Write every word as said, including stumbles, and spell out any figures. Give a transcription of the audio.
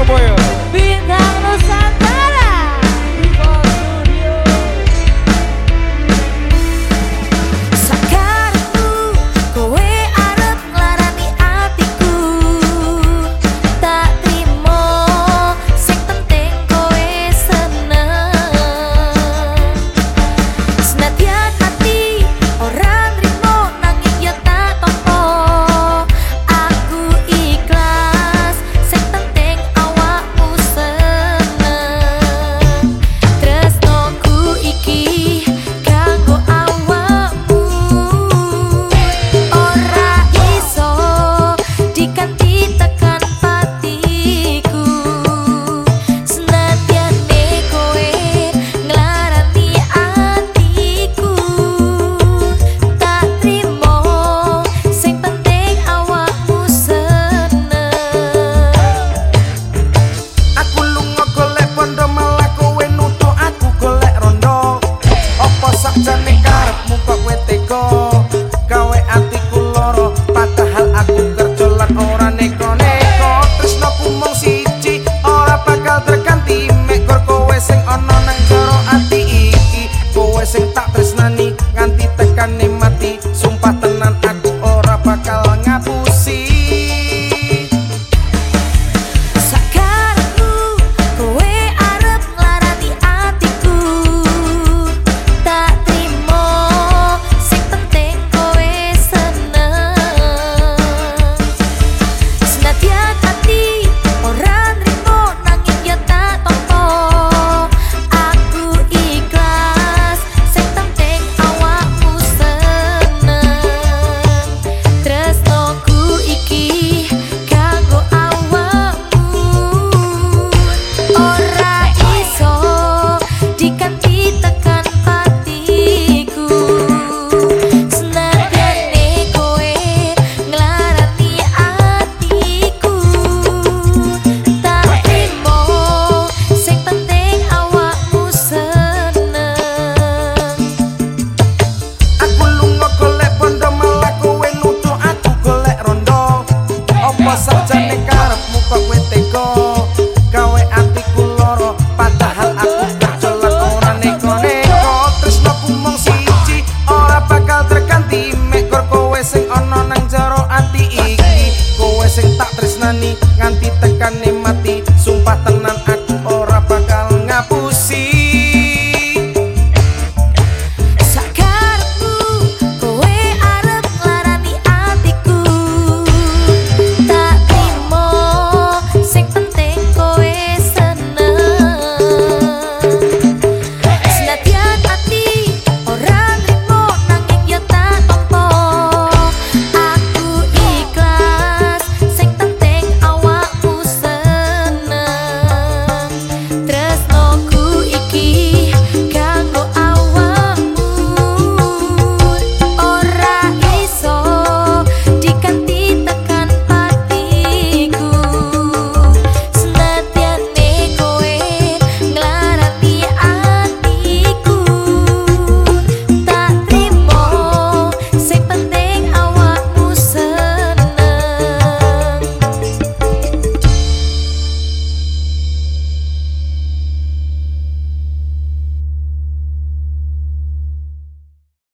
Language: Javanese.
Surabaya. Bintang Nusantara. Sakarepku kowe arep nglarani atiku. Tak trimo, sing penting kowe seneng. Senadyan ati ora nrimo nanging ya tak tampa. Aku ikhlas, sing penting awakmu seneng. Tresnoku iki kanggo awakmu, ora iso diganti tekan patiku. Senadyane kowe nglarani atiku, tak trimo, sing penting awakmu seneng. Aku lunga golek bondo malah kowe nuthuk aku golek rondo. Apa sakjane karepmu kok kowe tega gawe atiku loro, padahal aku kerja lan ora neko-neko. Tresnoku mung siji ora bakal terganti, mek gor kowe sing ana nang jero ati iki. Kowe sing tak tresnani nganti tekane mati, sumpah tenan.